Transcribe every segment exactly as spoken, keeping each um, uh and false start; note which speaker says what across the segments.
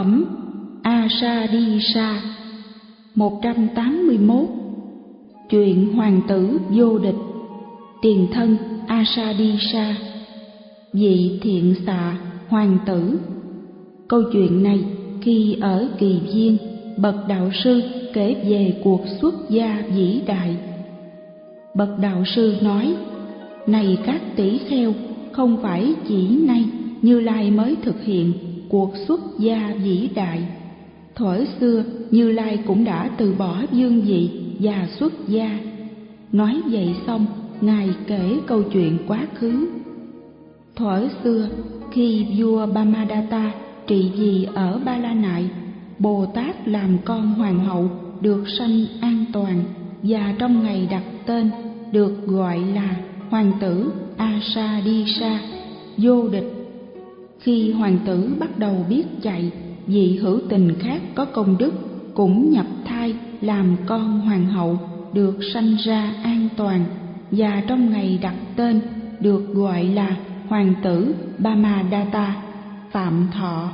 Speaker 1: Phẩm Asadisa. Một trăm tám mươi mốt. Chuyện hoàng tử vô địch. Tiền thân Asadisa, vị thiện xạ hoàng tử. Câu chuyện này khi ở Kỳ Viên, bậc đạo sư kể về cuộc xuất gia vĩ đại. Bậc đạo sư nói: này các tỷ kheo, không phải chỉ nay Như Lai mới thực hiện cuộc xuất gia vĩ đại. Thuở xưa Như Lai cũng đã từ bỏ vương vị và xuất gia. Nói vậy xong, Ngài kể câu chuyện quá khứ. Thuở xưa, khi vua Brahmadatta trị vì ở Ba La Nại, Bồ Tát làm con hoàng hậu được sanh an toàn, và trong ngày đặt tên được gọi là hoàng tử Asadisa, vô địch. Khi hoàng tử bắt đầu biết chạy, vị hữu tình khác có công đức cũng nhập thai làm con hoàng hậu được sanh ra an toàn, và trong ngày đặt tên được gọi là hoàng tử Brahmadatta, phạm thọ.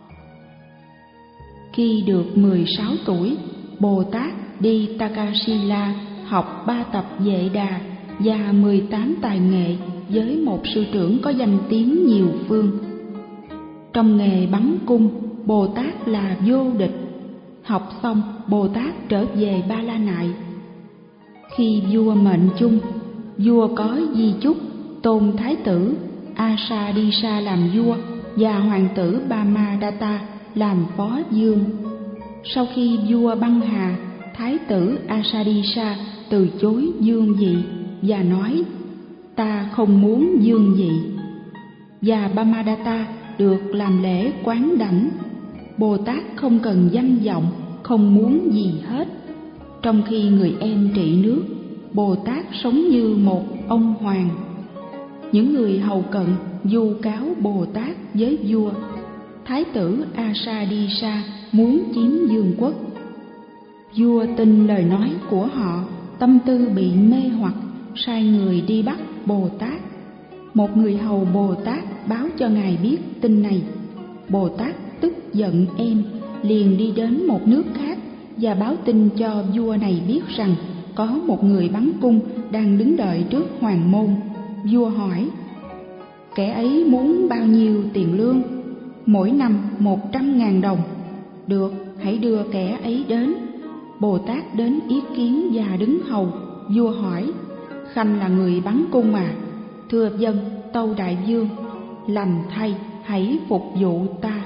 Speaker 1: Khi được mười sáu tuổi, Bồ Tát đi Takasila học ba tập Vệ Đà và mười tám tài nghệ với một sư trưởng có danh tiếng nhiều phương. Trong nghề bắn cung, Bồ Tát là vô địch. Học xong, Bồ Tát trở về Ba La Nại. Khi vua mệnh chung, vua có di chúc tôn thái tử Asadisa làm vua và hoàng tử Brahmadatta làm phó vương. Sau khi vua băng hà, thái tử Asadisa từ chối vương vị và nói: ta không muốn vương vị. Và Brahmadatta được làm lễ quán đảnh. Bồ Tát không cần danh vọng, không muốn gì hết. Trong khi người em trị nước, Bồ Tát sống như một ông hoàng. Những người hầu cận vu cáo Bồ Tát với vua. Thái tử Asadisa muốn chiếm vương quốc. Vua tin lời nói của họ, tâm tư bị mê hoặc, sai người đi bắt Bồ Tát. Một người hầu Bồ Tát báo cho ngài biết tin này. Bồ Tát tức giận em, liền đi đến một nước khác và báo tin cho vua này biết rằng có một người bắn cung đang đứng đợi trước hoàng môn. Vua hỏi: kẻ ấy muốn bao nhiêu tiền lương? Mỗi năm một trăm ngàn đồng. Được, hãy đưa kẻ ấy đến. Bồ Tát đến ý kiến và đứng hầu. Vua hỏi: khanh là người bắn cung à? Thưa vâng, tâu đại vương. Lành thay, hãy phục vụ ta.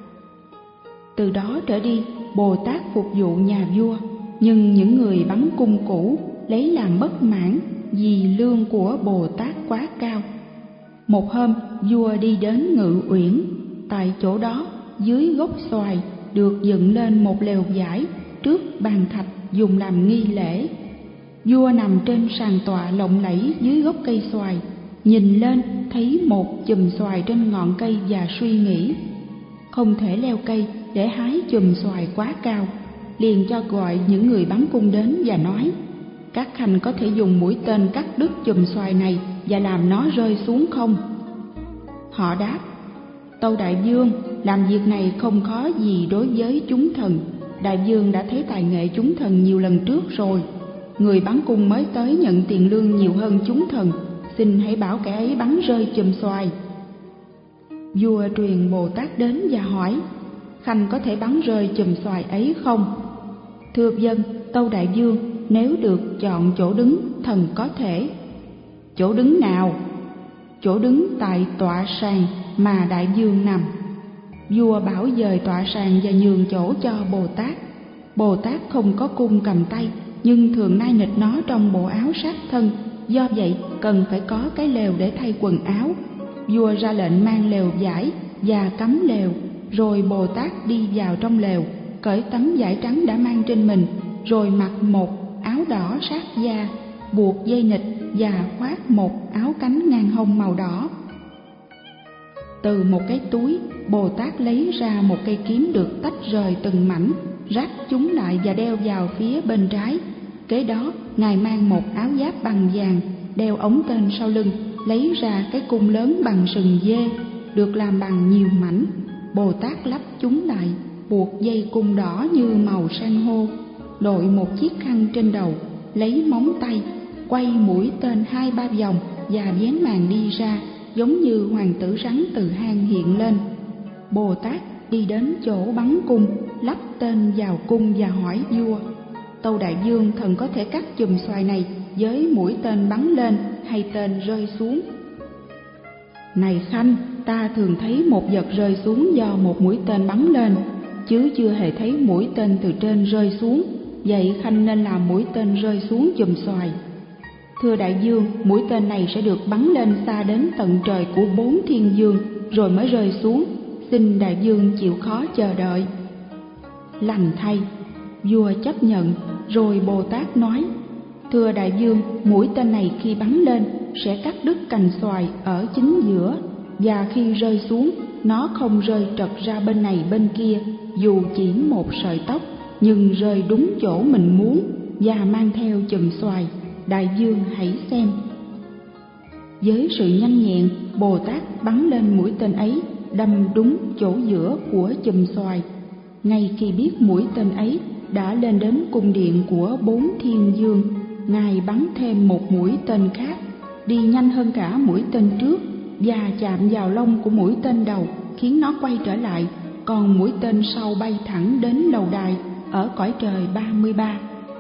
Speaker 1: Từ đó trở đi, Bồ Tát phục vụ nhà vua. Nhưng những người bắn cung cũ lấy làm bất mãn vì lương của Bồ Tát quá cao. Một hôm, vua đi đến Ngự Uyển. Tại chỗ đó, dưới gốc xoài được dựng lên một lều vải trước bàn thạch dùng làm nghi lễ. Vua nằm trên sàn tọa lộng lẫy dưới gốc cây xoài, nhìn lên thấy một chùm xoài trên ngọn cây và suy nghĩ: không thể leo cây để hái chùm xoài quá cao. Liền cho gọi những người bắn cung đến và nói: các khanh có thể dùng mũi tên cắt đứt chùm xoài này và làm nó rơi xuống không? Họ đáp: tâu đại vương, làm việc này không khó gì đối với chúng thần. Đại vương đã thấy tài nghệ chúng thần nhiều lần trước rồi. Người bắn cung mới tới nhận tiền lương nhiều hơn chúng thần. Xin hãy bảo kẻ ấy bắn rơi chùm xoài. Vua truyền Bồ Tát đến và hỏi: khanh có thể bắn rơi chùm xoài ấy không? Thưa vâng, tâu đại vương, nếu được chọn chỗ đứng, thần có thể. Chỗ đứng nào? Chỗ đứng tại tọa sàn mà đại vương nằm. Vua bảo dời tọa sàn và nhường chỗ cho Bồ Tát. Bồ Tát không có cung cầm tay, nhưng thường nai nịch nó trong bộ áo sát thân. Do vậy cần phải có cái lều để thay quần áo. Vua ra lệnh mang lều vải và cắm lều. Rồi Bồ Tát đi vào trong lều, cởi tấm vải trắng đã mang trên mình, rồi mặc một áo đỏ sát da, buộc dây nịch và khoác một áo cánh ngang hông màu đỏ. Từ một cái túi, Bồ Tát lấy ra một cây kiếm được tách rời từng mảnh, ráp chúng lại và đeo vào phía bên trái. Kế đó, Ngài mang một áo giáp bằng vàng, đeo ống tên sau lưng, lấy ra cái cung lớn bằng sừng dê, được làm bằng nhiều mảnh. Bồ Tát lắp chúng lại, buộc dây cung đỏ như màu san hô, đội một chiếc khăn trên đầu, lấy móng tay quay mũi tên hai ba vòng và vén màn đi ra, giống như hoàng tử rắn từ hang hiện lên. Bồ Tát đi đến chỗ bắn cung, lắp tên vào cung và hỏi vua: Tâu Đại Vương, thần có thể cắt chùm xoài này với mũi tên bắn lên hay tên rơi xuống? Này Khanh, ta thường thấy một vật rơi xuống do một mũi tên bắn lên, chứ chưa hề thấy mũi tên từ trên rơi xuống. Vậy Khanh nên làm mũi tên rơi xuống chùm xoài. Thưa Đại Vương, mũi tên này sẽ được bắn lên xa đến tận trời của bốn thiên vương rồi mới rơi xuống. Xin Đại Vương chịu khó chờ đợi. Lành thay, vua chấp nhận. Rồi Bồ Tát nói: Thưa Đại Vương, mũi tên này khi bắn lên sẽ cắt đứt cành xoài ở chính giữa, và khi rơi xuống nó không rơi trật ra bên này bên kia, dù chỉ một sợi tóc, nhưng rơi đúng chỗ mình muốn và mang theo chùm xoài. Đại Vương hãy xem. Với sự nhanh nhẹn, Bồ Tát bắn lên mũi tên ấy, đâm đúng chỗ giữa của chùm xoài. Ngay khi biết mũi tên ấy đã lên đến cung điện của bốn thiên vương, Ngài bắn thêm một mũi tên khác, đi nhanh hơn cả mũi tên trước, và chạm vào lông của mũi tên đầu, khiến nó quay trở lại, còn mũi tên sau bay thẳng đến lầu đài ở cõi trời ba mươi ba.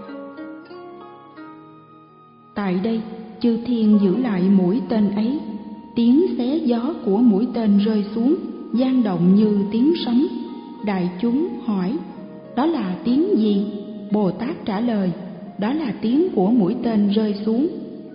Speaker 1: Tại đây, chư thiên giữ lại mũi tên ấy. Tiếng xé gió của mũi tên rơi xuống vang động như tiếng sấm. Đại chúng hỏi: Đó là tiếng gì? Bồ Tát trả lời: Đó là tiếng của mũi tên rơi xuống.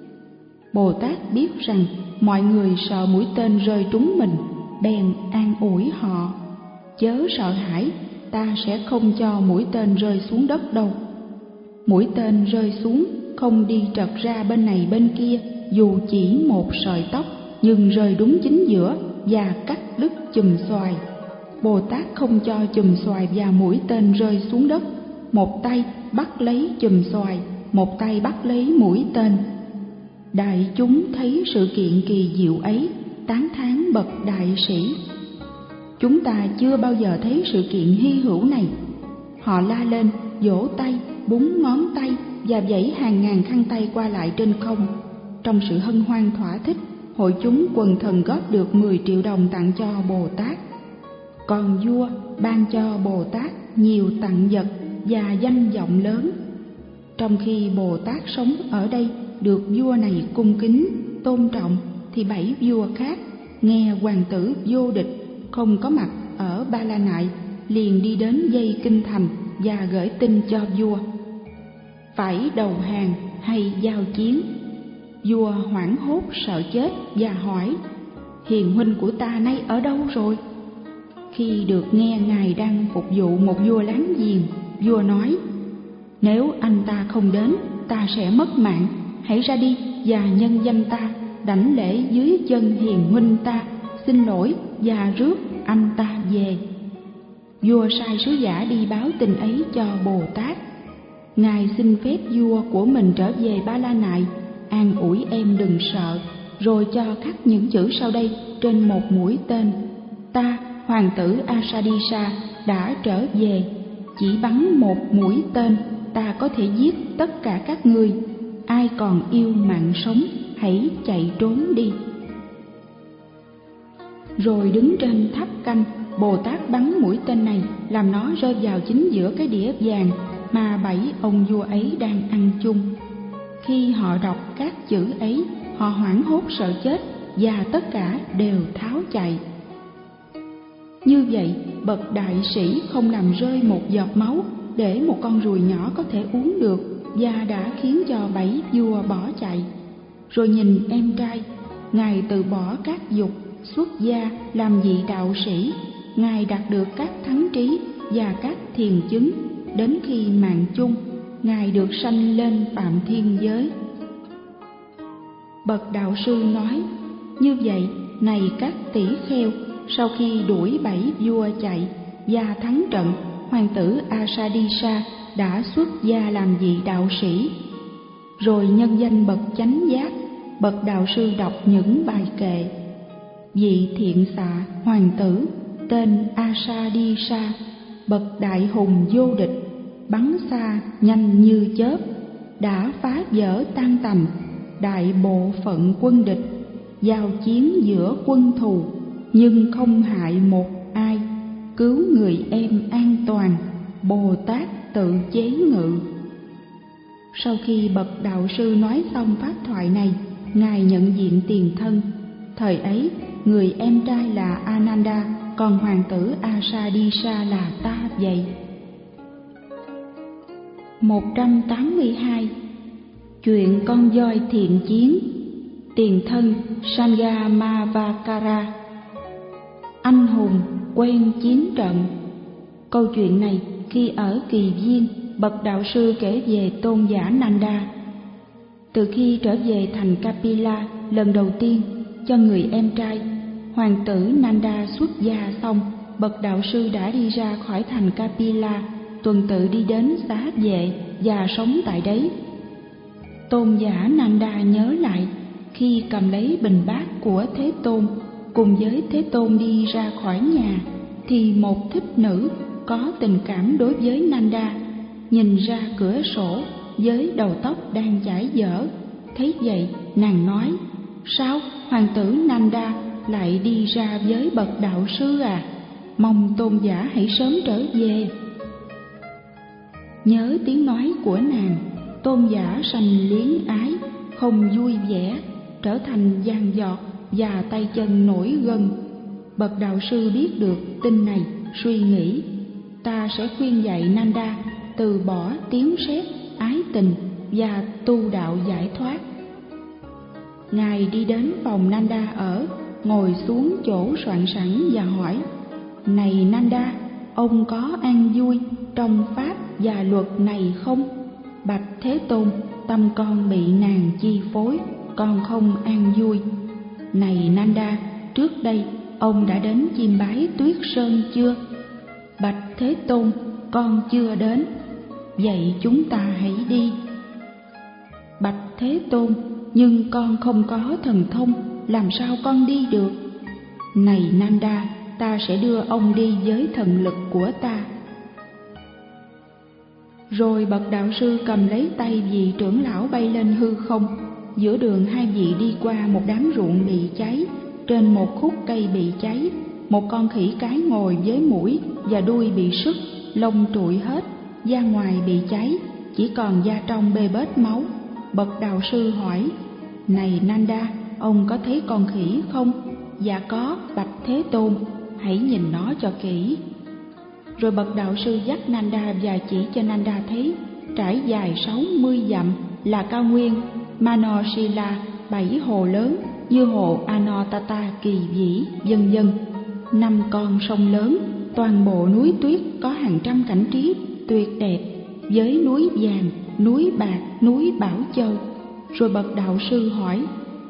Speaker 1: Bồ Tát biết rằng mọi người sợ mũi tên rơi trúng mình, bèn an ủi họ: Chớ sợ hãi, ta sẽ không cho mũi tên rơi xuống đất đâu. Mũi tên rơi xuống không đi trật ra bên này bên kia, dù chỉ một sợi tóc, nhưng rơi đúng chính giữa và cắt đứt chùm xoài. Bồ Tát không cho chùm xoài và mũi tên rơi xuống đất, một tay bắt lấy chùm xoài, một tay bắt lấy mũi tên. Đại chúng thấy sự kiện kỳ diệu ấy, tán thán bậc đại sĩ: Chúng ta chưa bao giờ thấy sự kiện hy hữu này. Họ la lên, vỗ tay, búng ngón tay và vẫy hàng ngàn khăn tay qua lại trên không. Trong sự hân hoan thỏa thích, hội chúng quần thần góp được mười triệu đồng tặng cho Bồ Tát. Còn vua ban cho Bồ Tát nhiều tặng vật và danh vọng lớn. Trong khi Bồ Tát sống ở đây được vua này cung kính, tôn trọng, thì bảy vua khác nghe hoàng tử vô địch không có mặt ở Ba La Nại liền đi đến dây kinh thành và gửi tin cho vua: Phải đầu hàng hay giao chiến? Vua hoảng hốt sợ chết và hỏi: Hiền huynh của ta nay ở đâu rồi? Khi được nghe ngài đang phục vụ một vua láng giềng, vua nói: Nếu anh ta không đến, ta sẽ mất mạng. Hãy ra đi và nhân danh ta đảnh lễ dưới chân hiền huynh ta, xin lỗi và rước anh ta về. Vua sai sứ giả đi báo tin ấy cho Bồ Tát. Ngài xin phép vua của mình trở về Ba La Nại, an ủi em đừng sợ, rồi cho khắc những chữ sau đây trên một mũi tên: Ta, hoàng tử Asadisa, đã trở về. Chỉ bắn một mũi tên, ta có thể giết tất cả các ngươi. Ai còn yêu mạng sống, hãy chạy trốn đi. Rồi đứng trên tháp canh, Bồ Tát bắn mũi tên này, làm nó rơi vào chính giữa cái đĩa vàng mà bảy ông vua ấy đang ăn chung. Khi họ đọc các chữ ấy, họ hoảng hốt sợ chết và tất cả đều tháo chạy. Như vậy, bậc đại sĩ không làm rơi một giọt máu để một con ruồi nhỏ có thể uống được, và đã khiến cho bảy vua bỏ chạy. Rồi nhìn em trai, Ngài từ bỏ các dục, xuất gia làm vị đạo sĩ. Ngài đạt được các thắng trí và các thiền chứng. Đến khi mạng chung, Ngài được sanh lên Phạm Thiên Giới. Bậc đạo sư nói: Như vậy, này các tỷ kheo, sau khi đuổi bảy vua chạy và thắng trận, hoàng tử Asadisa đã xuất gia làm vị đạo sĩ. Rồi nhân danh bậc chánh giác, bậc đạo sư đọc những bài kệ: Vị thiện xạ hoàng tử tên Asadisa bậc đại hùng vô địch, bắn xa nhanh như chớp, đã phá vỡ tan tành đại bộ phận quân địch, giao chiến giữa quân thù nhưng không hại một ai, cứu người em an toàn, Bồ Tát tự chế ngự. Sau khi bậc đạo sư nói xong pháp thoại này, ngài nhận diện tiền thân. Thời ấy, người em trai là Ananda, còn hoàng tử Asadisa là ta vậy. một trăm tám mươi hai. Chuyện con voi thiện chiến. Tiền thân Sangamavakara, anh hùng quen chiến trận. Câu chuyện này khi ở Kỳ Viên, bậc đạo sư kể về tôn giả Nanda. Từ khi trở về thành Kapila lần đầu tiên cho người em trai, hoàng tử Nanda xuất gia xong, bậc đạo sư đã đi ra khỏi thành Kapila, tuần tự đi đến Xá Vệ và sống tại đấy. Tôn giả Nanda nhớ lại khi cầm lấy bình bát của Thế Tôn, cùng với Thế Tôn đi ra khỏi nhà, thì một thích nữ có tình cảm đối với Nanda nhìn ra cửa sổ với đầu tóc đang chải dở. Thấy vậy, nàng nói: sao hoàng tử Nanda lại đi ra với bậc đạo sư à? Mong tôn giả hãy sớm trở về. Nhớ tiếng nói của nàng, tôn giả sanh liếng ái, không vui vẻ, trở thành giàn giọt và tay chân nổi gân. Bậc đạo sư biết được tin này, suy nghĩ: ta sẽ khuyên dạy Nanda từ bỏ tiếng sét, ái tình và tu đạo giải thoát. Ngài đi đến phòng Nanda ở, ngồi xuống chỗ soạn sẵn và hỏi: này Nanda, ông có an vui trong pháp và luật này không? Bạch Thế Tôn, tâm con bị nàng chi phối, con không an vui. Này Nanda, trước đây ông đã đến chiêm bái Tuyết Sơn chưa? Bạch Thế Tôn, con chưa đến. Vậy chúng ta hãy đi. Bạch Thế Tôn, nhưng con không có thần thông, làm sao con đi được? Này Nanda, ta sẽ đưa ông đi với thần lực của ta. Rồi bậc đạo sư cầm lấy tay vị trưởng lão bay lên hư không. Giữa đường hai vị đi qua một đám ruộng bị cháy. Trên một khúc cây bị cháy, một con khỉ cái ngồi với mũi và đuôi bị sứt, lông trụi hết, da ngoài bị cháy, chỉ còn da trong bê bết máu. Bậc đạo sư hỏi: này Nanda, ông có thấy con khỉ không? Dạ có, bạch Thế Tôn, hãy nhìn nó cho kỹ. Rồi bậc đạo sư dắt Nanda và chỉ cho Nanda thấy trải dài sáu mươi dặm là cao nguyên Manosila, bảy hồ lớn như hồ Anotata kỳ vĩ, vân vân, năm con sông lớn, toàn bộ núi tuyết có hàng trăm cảnh trí tuyệt đẹp, với núi vàng, núi bạc, núi Bảo Châu. Rồi bậc đạo sư hỏi: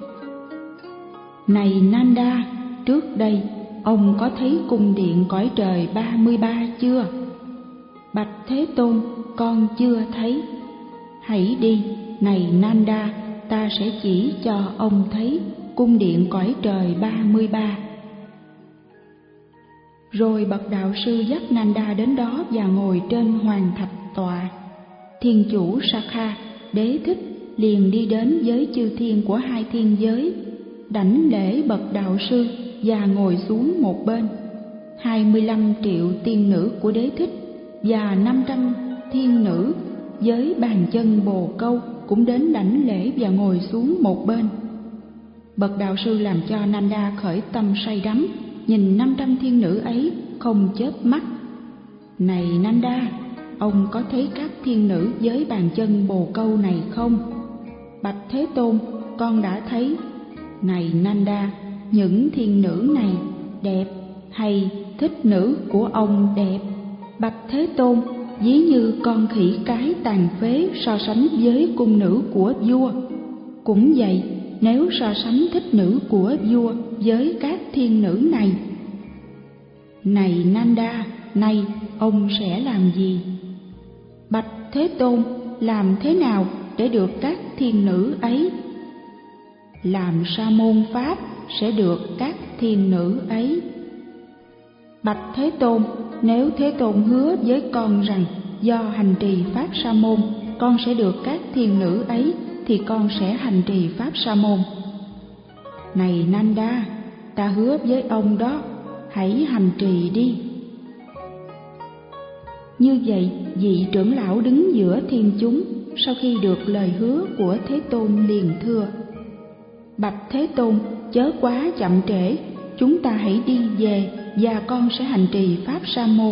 Speaker 1: này Nanda, trước đây ông có thấy cung điện cõi trời ba mươi ba chưa? Bạch Thế Tôn, con chưa thấy. Hãy đi, này Nanda, ta sẽ chỉ cho ông thấy cung điện cõi trời ba mươi ba. Rồi bậc đạo sư dắt Nanda đến đó và ngồi trên hoàng thạch tọa. Thiên chủ Sakha, Đế Thích liền đi đến với chư thiên của hai thiên giới, đảnh lễ bậc đạo sư và ngồi xuống một bên. Hai mươi lăm triệu tiên nữ của Đế Thích và năm trăm thiên nữ với bàn chân bồ câu cũng đến đảnh lễ và ngồi xuống một bên. Bậc đạo sư làm cho Nanda khởi tâm say đắm, nhìn năm trăm thiên nữ ấy không chớp mắt. Này Nanda, ông có thấy các thiên nữ với bàn chân bồ câu này không? Bạch Thế Tôn, con đã thấy. Này Nanda, những thiên nữ này đẹp hay thích nữ của ông đẹp? Bạch Thế Tôn, ví như con khỉ cái tàn phế so sánh với cung nữ của vua. Cũng vậy, nếu so sánh thích nữ của vua với các thiên nữ này. Này Nanda, nay ông sẽ làm gì? Bạch Thế Tôn, làm thế nào để được các thiên nữ ấy? Làm sa môn pháp sẽ được các thiên nữ ấy. Bạch Thế Tôn, nếu Thế Tôn hứa với con rằng do hành trì Pháp Sa môn, con sẽ được các thiên nữ ấy, thì con sẽ hành trì Pháp Sa môn. Này Nanda, ta hứa với ông đó, hãy hành trì đi. Như vậy, vị trưởng lão đứng giữa thiên chúng, sau khi được lời hứa của Thế Tôn liền thưa: Bạch Thế Tôn, chớ quá chậm trễ, chúng ta hãy đi về và con sẽ hành trì Pháp Sa môn.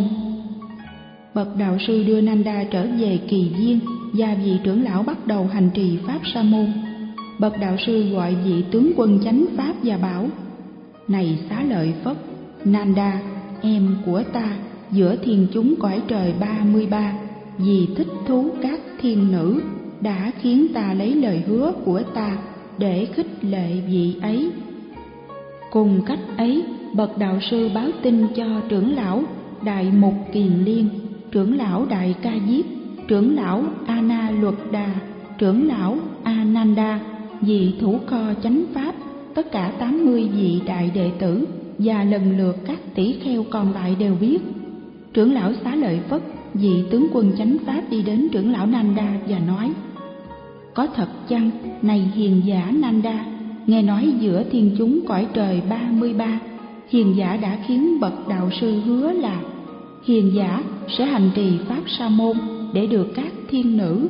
Speaker 1: Bậc đạo sư đưa Nanda trở về kỳ viên và vị trưởng lão bắt đầu hành trì Pháp Sa môn. Bậc đạo sư gọi vị tướng quân chánh Pháp và bảo: Này Xá Lợi Phất, Nanda, em của ta, giữa thiên chúng cõi trời ba mươi ba, vì thích thú các thiên nữ, đã khiến ta lấy lời hứa của ta để khích lệ vị ấy. Cùng cách ấy, bậc đạo sư báo tin cho trưởng lão Đại Mục Kiền Liên, trưởng lão Đại Ca Diếp, trưởng lão Ana Luật Đà, trưởng lão Ananda, vị thủ kho chánh Pháp, tất cả tám mươi vị đại đệ tử, và lần lượt các tỷ kheo còn lại đều biết. Trưởng lão Xá Lợi Phất, vị tướng quân chánh Pháp, đi đến trưởng lão Nanda và nói: Có thật chăng, này hiền giả Nanda, nghe nói giữa thiên chúng cõi trời ba mươi ba, hiền giả đã khiến bậc đạo sư hứa là hiền giả sẽ hành trì Pháp Sa môn để được các thiên nữ.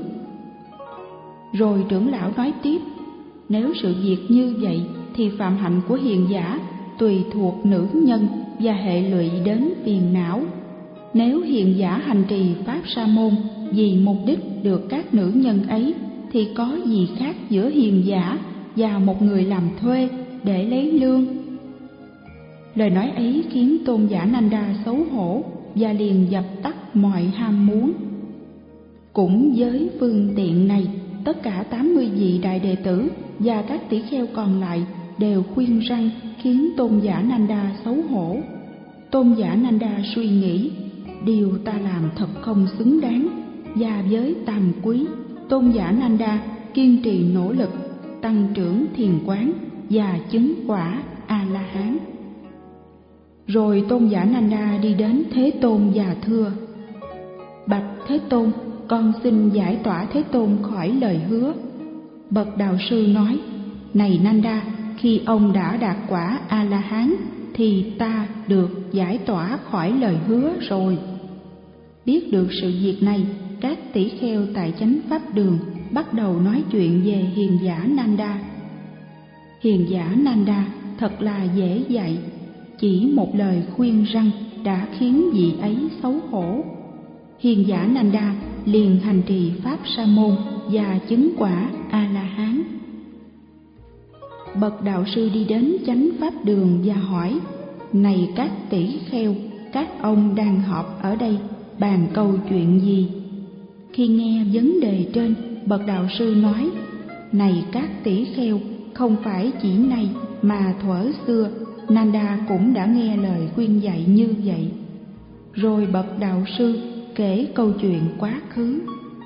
Speaker 1: Rồi trưởng lão nói tiếp: Nếu sự việc như vậy thì phạm hạnh của hiền giả tùy thuộc nữ nhân và hệ lụy đến phiền não. Nếu hiền giả hành trì Pháp Sa môn vì mục đích được các nữ nhân ấy, thì có gì khác giữa hiền giả và một người làm thuê để lấy lương? Lời nói ấy khiến tôn giả Nanda xấu hổ và liền dập tắt mọi ham muốn. Cũng với phương tiện này, tất cả tám mươi vị đại đệ tử và các tỷ kheo còn lại đều khuyên răn khiến tôn giả Nanda xấu hổ. Tôn giả Nanda suy nghĩ: điều ta làm thật không xứng đáng, và với tam quý, tôn giả Nanda kiên trì nỗ lực tăng trưởng thiền quán và chứng quả A-la-hán. Rồi tôn giả Nanda đi đến Thế Tôn và thưa: Bạch Thế Tôn, con xin giải tỏa Thế Tôn khỏi lời hứa. Bậc đạo sư nói: Này Nanda, khi ông đã đạt quả A-la-hán thì ta được giải tỏa khỏi lời hứa rồi. Biết được sự việc này, các tỷ kheo tại chánh Pháp đường bắt đầu nói chuyện về hiền giả Nanda. Hiền giả Nanda thật là dễ dạy, chỉ một lời khuyên răn đã khiến vị ấy xấu hổ. Hiền giả Nanda liền hành trì Pháp Sa môn và chứng quả A-la-hán. Bậc đạo sư đi đến chánh Pháp đường và hỏi: Này các tỷ kheo, các ông đang họp ở đây bàn câu chuyện gì? Khi nghe vấn đề trên, bậc đạo sư nói: Này các tỷ kheo, không phải chỉ nay mà thuở xưa Nanda cũng đã nghe lời khuyên dạy như vậy. Rồi bậc đạo sư kể câu chuyện quá khứ.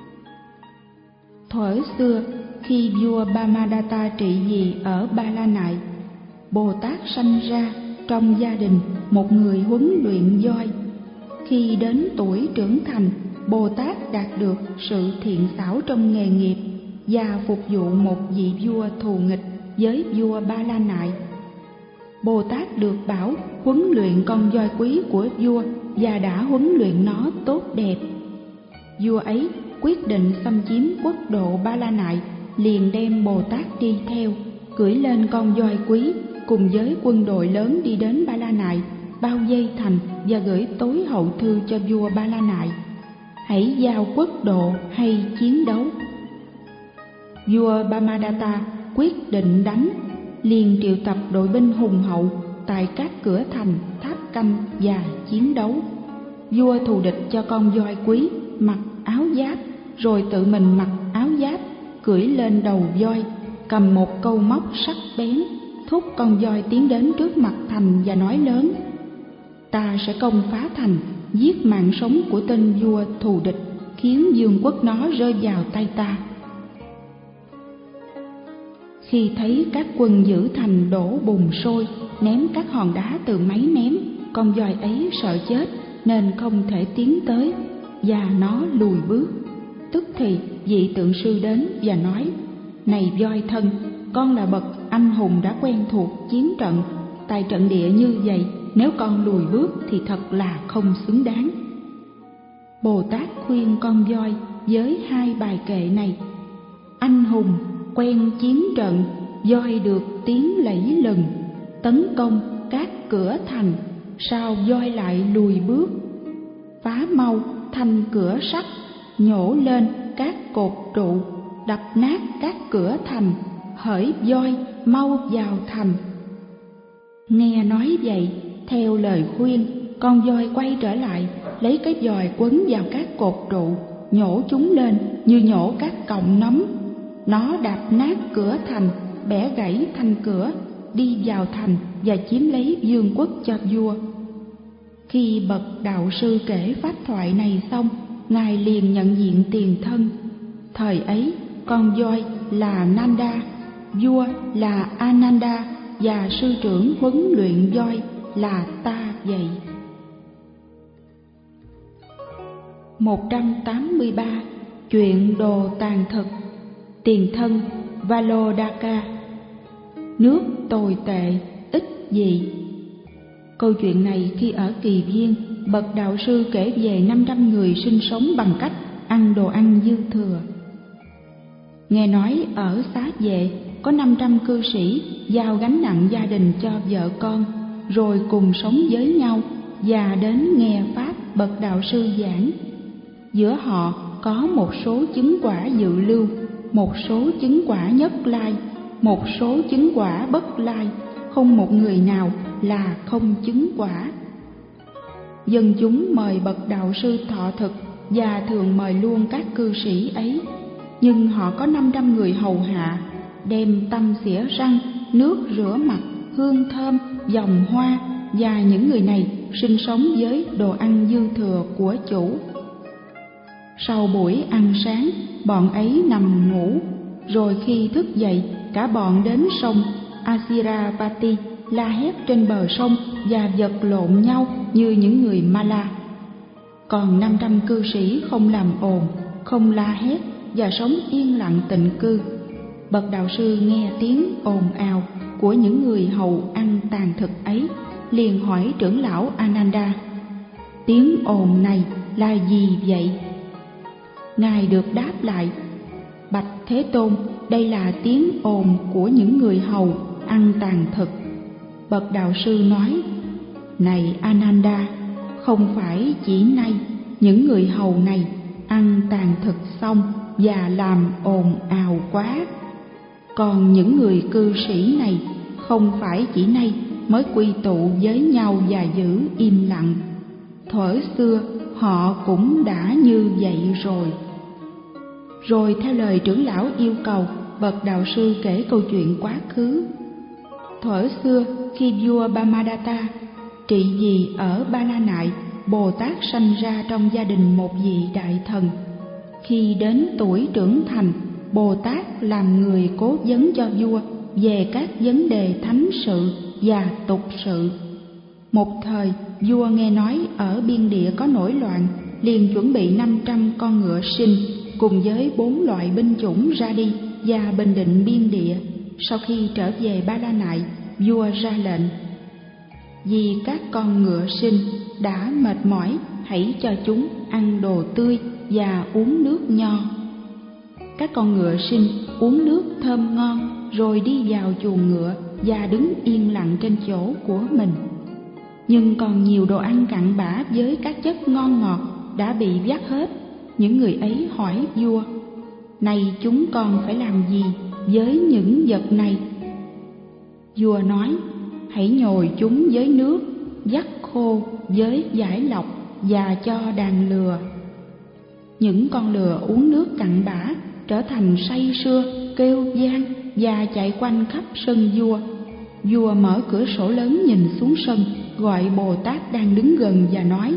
Speaker 1: Thuở xưa, khi vua Brahmadatta trị vì ở Ba La Nại, Bồ Tát sanh ra trong gia đình một người huấn luyện voi. Khi đến tuổi trưởng thành, Bồ Tát đạt được sự thiện xảo trong nghề nghiệp và phục vụ một vị vua thù nghịch với vua Ba La Nại. Bồ Tát được bảo huấn luyện con voi quý của vua và đã huấn luyện nó tốt đẹp. Vua ấy quyết định xâm chiếm quốc độ Ba La Nại, liền đem Bồ Tát đi theo, cưỡi lên con voi quý, cùng với quân đội lớn đi đến Ba La Nại, bao vây thành và gửi tối hậu thư cho vua Ba La Nại: Hãy giao quốc độ hay chiến đấu. Vua Brahmadatta quyết định đánh, liền triệu tập đội binh hùng hậu tại các cửa thành, tháp canh và chiến đấu. Vua thù địch cho con voi quý mặc áo giáp, rồi tự mình mặc áo giáp, cưỡi lên đầu voi, cầm một câu móc sắc bén, thúc con voi tiến đến trước mặt thành và nói lớn: Ta sẽ công phá thành, giết mạng sống của tên vua thù địch, khiến vương quốc nó rơi vào tay ta. Khi thấy các quân giữ thành đổ bùn sôi, ném các hòn đá từ máy ném, con voi ấy sợ chết, nên không thể tiến tới, và nó lùi bước. Tức thì vị tượng sư đến và nói: Này voi thân, con là bậc anh hùng đã quen thuộc chiến trận, tại trận địa như vậy, nếu con lùi bước thì thật là không xứng đáng. Bồ Tát khuyên con voi với hai bài kệ này: Anh hùng quen chiến trận, voi được tiếng lẫy lừng, tấn công các cửa thành, sao voi lại lùi bước? Phá mau thanh cửa sắt, nhổ lên các cột trụ, đập nát các cửa thành, hỡi voi mau vào thành. Nghe nói vậy, theo lời khuyên, con voi quay trở lại, lấy cái giòi quấn vào các cột trụ, nhổ chúng lên như nhổ các cọng nấm. Nó đạp nát cửa thành, bẻ gãy thanh cửa, đi vào thành và chiếm lấy vương quốc cho vua. Khi bậc đạo sư kể pháp thoại này xong, ngài liền nhận diện tiền thân. Thời ấy, con voi là Nanda, vua là Ananda, và sư trưởng huấn luyện voi là ta vậy. một trăm tám mươi ba. Chuyện đồ tàn thực. Tiền thân Valodaka. Nước tồi tệ, ích gì? Câu chuyện này khi ở Kỳ Viên, bậc đạo sư kể về năm trăm người sinh sống bằng cách ăn đồ ăn dư thừa. Nghe nói ở Xá Vệ có năm trăm cư sĩ giao gánh nặng gia đình cho vợ con, rồi cùng sống với nhau và đến nghe pháp bậc đạo sư giảng. Giữa họ có một số chứng quả dự lưu, một số chứng quả nhất lai, một số chứng quả bất lai, không một người nào là không chứng quả. Dân chúng mời bậc đạo sư thọ thực và thường mời luôn các cư sĩ ấy, nhưng họ có năm trăm người hầu hạ, đem tăm xỉa răng, nước rửa mặt, hương thơm, vòng hoa, và những người này sinh sống với đồ ăn dư thừa của chủ. Sau buổi ăn sáng, bọn ấy nằm ngủ, rồi khi thức dậy, cả bọn đến sông Asiravati, la hét trên bờ sông và vật lộn nhau như những người Mala. Còn năm trăm cư sĩ không làm ồn, không la hét và sống yên lặng tịnh cư. Bậc đạo sư nghe tiếng ồn ào của những người hầu ăn tàn thực ấy, liền hỏi trưởng lão Ananda: Tiếng ồn này là gì vậy? Ngài được đáp lại: Bạch Thế Tôn, đây là tiếng ồn của những người hầu ăn tàn thực. Bậc đạo sư nói: Này Ananda, không phải chỉ nay những người hầu này ăn tàn thực xong và làm ồn ào quá. Còn những người cư sĩ này không phải chỉ nay mới quy tụ với nhau và giữ im lặng. Thuở xưa họ cũng đã như vậy rồi. Rồi theo lời trưởng lão yêu cầu, bậc đạo sư kể câu chuyện quá khứ. Thuở xưa khi vua Bamadatta trị vì ở Ba La Nại, Bồ Tát sanh ra trong gia đình một vị đại thần. Khi đến tuổi trưởng thành, Bồ Tát làm người cố vấn cho vua về các vấn đề thánh sự và tục sự. Một thời, vua nghe nói ở biên địa có nổi loạn, liền chuẩn bị năm trăm con ngựa sinh cùng với bốn loại binh chủng ra đi và bình định biên địa. Sau khi trở về Ba La Nại, vua ra lệnh: Vì các con ngựa sinh đã mệt mỏi, hãy cho chúng ăn đồ tươi và uống nước nho. Các con ngựa sinh uống nước thơm ngon, rồi đi vào chuồng ngựa và đứng yên lặng trên chỗ của mình. Nhưng còn nhiều đồ ăn cặn bã với các chất ngon ngọt đã bị vắt hết. Những người ấy hỏi vua: Này chúng con phải làm gì với những vật này? Vua nói: Hãy nhồi chúng với nước, vắt khô với vải lọc và cho đàn lừa. Những con lừa uống nước cặn bã, trở thành say sưa, kêu vang và chạy quanh khắp sân vua. Vua mở cửa sổ lớn nhìn xuống sân, gọi Bồ Tát đang đứng gần và nói: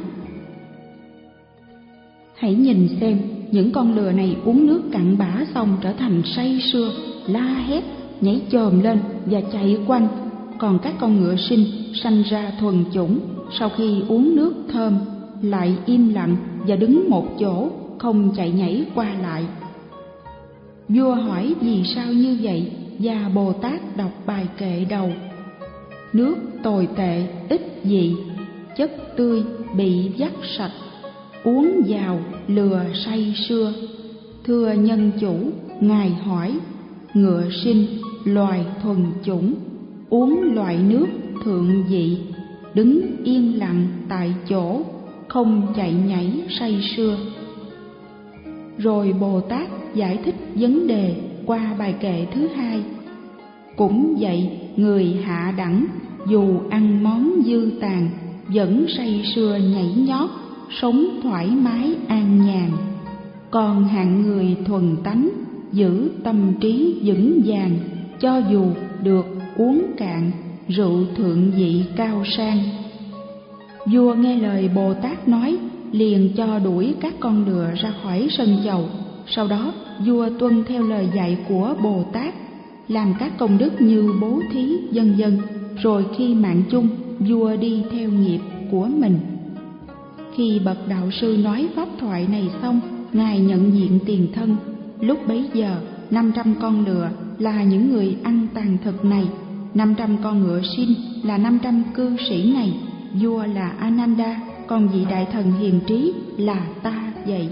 Speaker 1: Hãy nhìn xem, những con lừa này uống nước cặn bã xong trở thành say sưa, la hét, nhảy chồm lên và chạy quanh. Còn các con ngựa sinh sanh ra thuần chủng, sau khi uống nước thơm, lại im lặng và đứng một chỗ, không chạy nhảy qua lại. Vua hỏi vì sao như vậy, và Bồ Tát đọc bài kệ đầu: nước tồi tệ ít vị, chất tươi bị vắt sạch, uống vào lừa say sưa. Thưa nhân chủ, ngài hỏi: ngựa sinh loài thuần chủng, uống loại nước thượng vị, đứng yên lặng tại chỗ, không chạy nhảy say sưa. Rồi Bồ Tát giải thích vấn đề qua bài kệ thứ hai: cũng vậy, người hạ đẳng dù ăn món dư tàn, vẫn say sưa nhảy nhót, sống thoải mái an nhàn. Còn hạng người thuần tánh, giữ tâm trí vững vàng, cho dù được uống cạn rượu thượng vị cao sang. Vua nghe lời Bồ Tát nói, liền cho đuổi các con lừa ra khỏi sân chầu. Sau đó vua tuân theo lời dạy của Bồ Tát, làm các công đức như bố thí vân vân. Rồi khi mạng chung, vua đi theo nghiệp của mình. Khi bậc đạo sư nói pháp thoại này xong, ngài nhận diện tiền thân. Lúc bấy giờ, năm trăm con lừa là những người ăn tàn thực này, năm trăm con ngựa sinh là năm trăm cư sĩ này, vua là Ananda, còn vị đại thần hiền trí là ta vậy.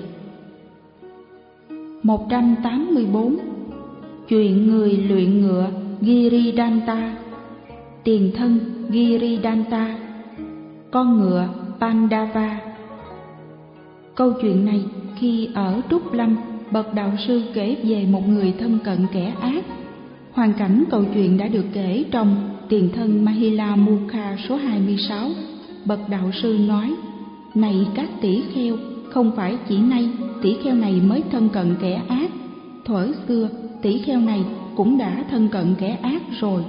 Speaker 1: một trăm tám mươi bốn. Chuyện người luyện ngựa Giridhanta. Tiền thân Giridhanta, con ngựa Pandava. Câu chuyện này khi ở Trúc Lâm, bậc đạo sư kể về một người thân cận kẻ ác. Hoàn cảnh câu chuyện đã được kể trong Tiền thân Mahila Mukha số hai mươi sáu. Bậc đạo sư nói: này các tỷ kheo, không phải chỉ nay tỷ kheo này mới thân cận kẻ ác, thuở xưa tỷ kheo này cũng đã thân cận kẻ ác rồi.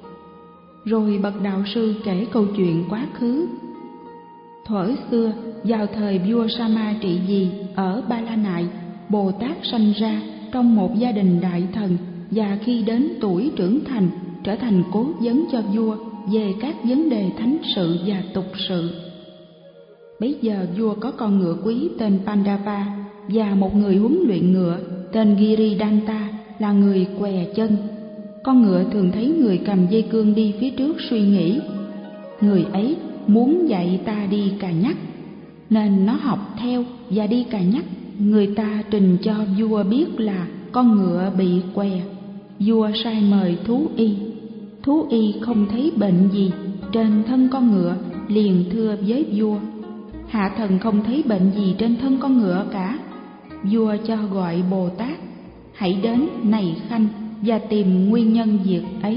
Speaker 1: Rồi bậc đạo sư kể câu chuyện quá khứ. Thuở xưa, vào thời vua Sama trị vì ở Ba La Nại, Bồ Tát sanh ra trong một gia đình đại thần, và khi đến tuổi trưởng thành, trở thành cố vấn cho vua về các vấn đề thánh sự và tục sự. Bấy giờ vua có con ngựa quý tên Pandava, và một người huấn luyện ngựa tên Giridhanta là người què chân. Con ngựa thường thấy người cầm dây cương đi phía trước suy nghĩ: người ấy muốn dạy ta đi cà nhắc, nên nó học theo và đi cà nhắc. Người ta trình cho vua biết là con ngựa bị què. Vua sai mời thú y. Thú y không thấy bệnh gì trên thân con ngựa, liền thưa với vua: hạ thần không thấy bệnh gì trên thân con ngựa cả. Vua cho gọi Bồ Tát: hãy đến này Khanh và tìm nguyên nhân việc ấy.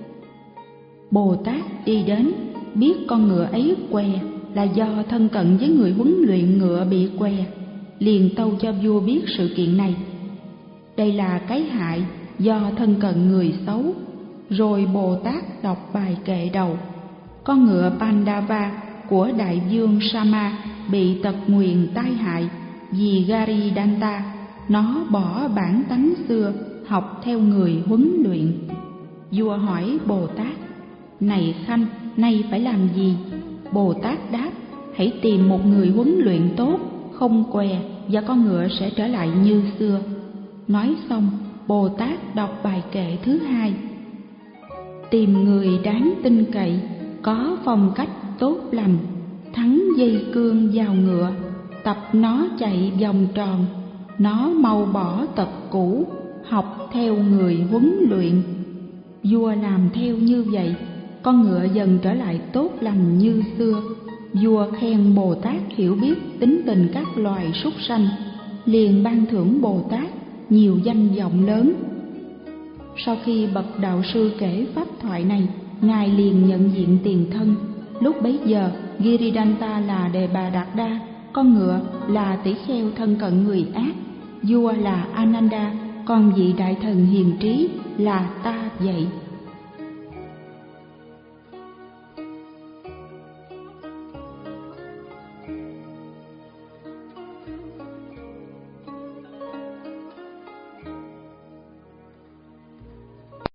Speaker 1: Bồ Tát đi đến, biết con ngựa ấy què là do thân cận với người huấn luyện ngựa bị què, liền tâu cho vua biết sự kiện này. Đây là cái hại do thân cận người xấu. Rồi Bồ Tát đọc bài kệ đầu: con ngựa Pandava của đại vương Sama bị tật nguyền tai hại vì Giridhanta, nó bỏ bản tánh xưa học theo người huấn luyện. Vua hỏi Bồ Tát: này Khanh, nay phải làm gì? Bồ Tát đáp: hãy tìm một người huấn luyện tốt, không què, và con ngựa sẽ trở lại như xưa. Nói xong, Bồ Tát đọc bài kệ thứ hai: tìm người đáng tin cậy, có phong cách tốt lành, thắng dây cương vào ngựa, tập nó chạy vòng tròn, nó mau bỏ tật cũ, học theo người huấn luyện. Vua làm theo như vậy, con ngựa dần trở lại tốt lành như xưa. Vua khen Bồ Tát hiểu biết tính tình các loài súc sanh, liền ban thưởng Bồ Tát nhiều danh vọng lớn. Sau khi bậc đạo sư kể pháp thoại này, ngài liền nhận diện tiền thân. Lúc bấy giờ, Giridhanta là Đề Bà Đạt Đa, con ngựa là tỷ kheo thân cận người ác, vua là Ananda, còn vị đại thần hiền trí là ta vậy.